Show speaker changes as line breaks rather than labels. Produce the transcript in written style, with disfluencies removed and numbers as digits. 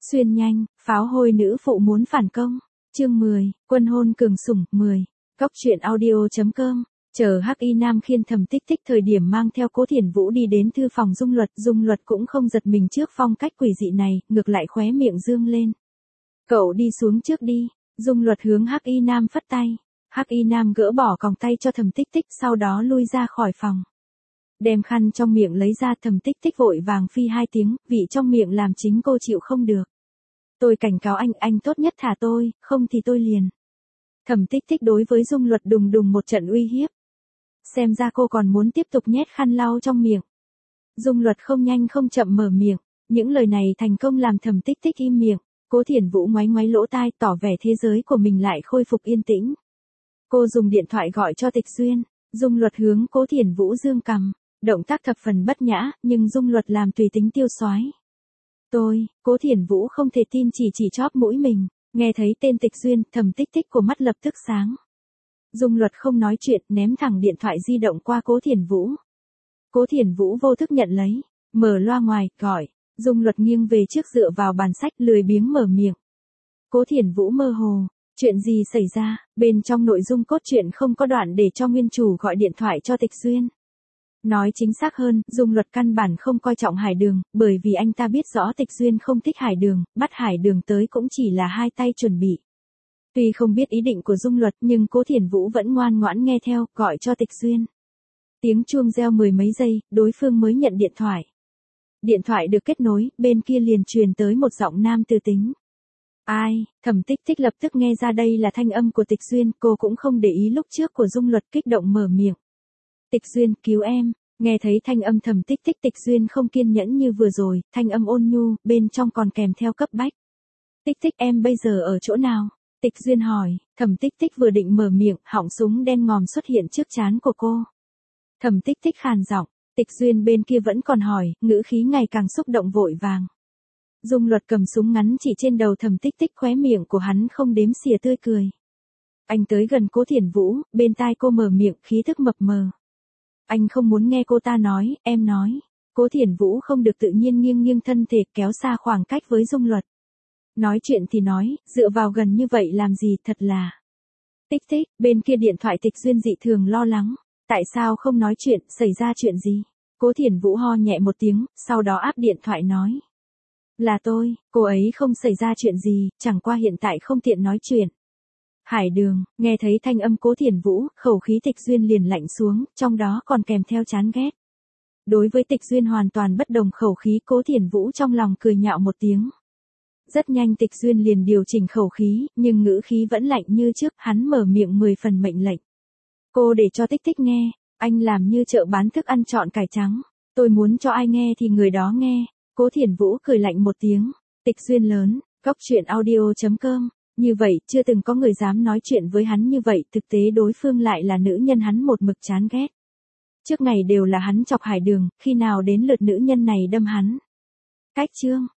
Xuyên nhanh, pháo hôi nữ phụ muốn phản công. Chương 10, quân hôn cường sủng, 10. Cóc truyện audio.com. Chờ Hắc Y Nam khiên Thẩm Tích Tích thời điểm mang theo Cố Thiển Vũ đi đến thư phòng Dung Luật cũng không giật mình trước phong cách quỷ dị này, ngược lại khóe miệng dương lên. Cậu đi xuống trước đi. Dung Luật hướng Hắc Y Nam phất tay. Hắc Y Nam gỡ bỏ còng tay cho Thẩm Tích Tích, sau đó lui ra khỏi phòng. Đem khăn trong miệng lấy ra, Thẩm Tích Tích vội vàng phi 2 tiếng, vị trong miệng làm chính cô chịu không được. Tôi cảnh cáo anh tốt nhất thả tôi, không thì tôi liền. Thẩm Tích Tích đối với Dung Luật đùng đùng một trận uy hiếp. Xem ra cô còn muốn tiếp tục nhét khăn lau trong miệng. Dung Luật không nhanh không chậm mở miệng, những lời này thành công làm Thẩm Tích Tích im miệng. Cố Thiển Vũ ngoáy ngoáy lỗ tai, tỏ vẻ thế giới của mình lại khôi phục yên tĩnh. Cô dùng điện thoại gọi cho Tịch Duyên. Dung Luật hướng Cố Thiển Vũ dương cằm, động tác thập phần bất nhã, nhưng Dung Luật làm tùy tính tiêu soái. Cố Thiển Vũ không thể tin chỉ chóp mũi mình, nghe thấy tên Tịch Duyên, Thẩm Tích Tích của mắt lập tức sáng. Dung Luật không nói chuyện, ném thẳng điện thoại di động qua Cố Thiển Vũ. Cố Thiển Vũ vô thức nhận lấy, mở loa ngoài, gọi. Dung Luật nghiêng về trước dựa vào bàn sách, lười biếng mở miệng. Cố Thiển Vũ mơ hồ, chuyện gì xảy ra? Bên trong nội dung cốt truyện không có đoạn để cho nguyên chủ gọi điện thoại cho Tịch Duyên. Nói chính xác hơn, Dung Luật căn bản không coi trọng Hải Đường, bởi vì anh ta biết rõ Tịch Duyên không thích Hải Đường, bắt Hải Đường tới cũng chỉ là hai tay chuẩn bị. Tuy không biết ý định của Dung Luật, nhưng Cố Thiển Vũ vẫn ngoan ngoãn nghe theo, gọi cho Tịch Duyên. Tiếng chuông reo 10 mấy giây, đối phương mới nhận điện thoại. Điện thoại được kết nối, bên kia liền truyền tới một giọng nam tư tính. Ai? Thẩm Tích Tích lập tức nghe ra đây là thanh âm của Tịch Duyên, cô cũng không để ý lúc trước của Dung Luật, kích động mở miệng. Tịch Duyên, cứu em. Nghe thấy thanh âm Thẩm Tích Tích, Tịch Duyên không kiên nhẫn như vừa rồi, thanh âm ôn nhu, bên trong còn kèm theo cấp bách. Tích Tích, em bây giờ ở chỗ nào? Tịch Duyên hỏi. Thẩm Tích Tích vừa định mở miệng, họng súng đen ngòm xuất hiện trước trán của cô. Thẩm Tích Tích khàn giọng. Tịch Duyên bên kia vẫn còn hỏi, ngữ khí ngày càng xúc động vội vàng. Dung Luật cầm súng ngắn chỉ trên đầu Thẩm Tích Tích, khóe miệng của hắn không đếm xỉa tươi cười. Anh tới gần Cố Thiển Vũ, bên tai cô mở miệng, khí thức mập mờ. Anh không muốn nghe cô ta nói, em nói. Cố Thiển Vũ không được tự nhiên nghiêng thân thể, kéo xa khoảng cách với Dung Luật. Nói chuyện thì nói, dựa vào gần như vậy làm gì, thật là. Tích Tích, bên kia điện thoại Tịch Duyên dị thường lo lắng. Tại sao không nói chuyện, xảy ra chuyện gì? Cố Thiển Vũ ho nhẹ một tiếng, sau đó áp điện thoại nói. Là tôi, cô ấy không xảy ra chuyện gì, chẳng qua hiện tại không tiện nói chuyện. Hải Đường, nghe thấy thanh âm Cố Thiển Vũ, khẩu khí Tịch Duyên liền lạnh xuống, trong đó còn kèm theo chán ghét. Đối với Tịch Duyên hoàn toàn bất đồng khẩu khí, Cố Thiển Vũ trong lòng cười nhạo một tiếng. Rất nhanh Tịch Duyên liền điều chỉnh khẩu khí, nhưng ngữ khí vẫn lạnh như trước, hắn mở miệng 10 phần mệnh lệnh. Cô để cho Tích Tích nghe, anh làm như chợ bán thức ăn chọn cải trắng. Tôi muốn cho ai nghe thì người đó nghe. Cố Thiển Vũ cười lạnh một tiếng. Tịch Duyên lớn, cóc truyện audio.com. Như vậy, chưa từng có người dám nói chuyện với hắn như vậy, thực tế đối phương lại là nữ nhân hắn một mực chán ghét. Trước ngày đều là hắn chọc Hải Đường, khi nào đến lượt nữ nhân này đâm hắn. Cách chương.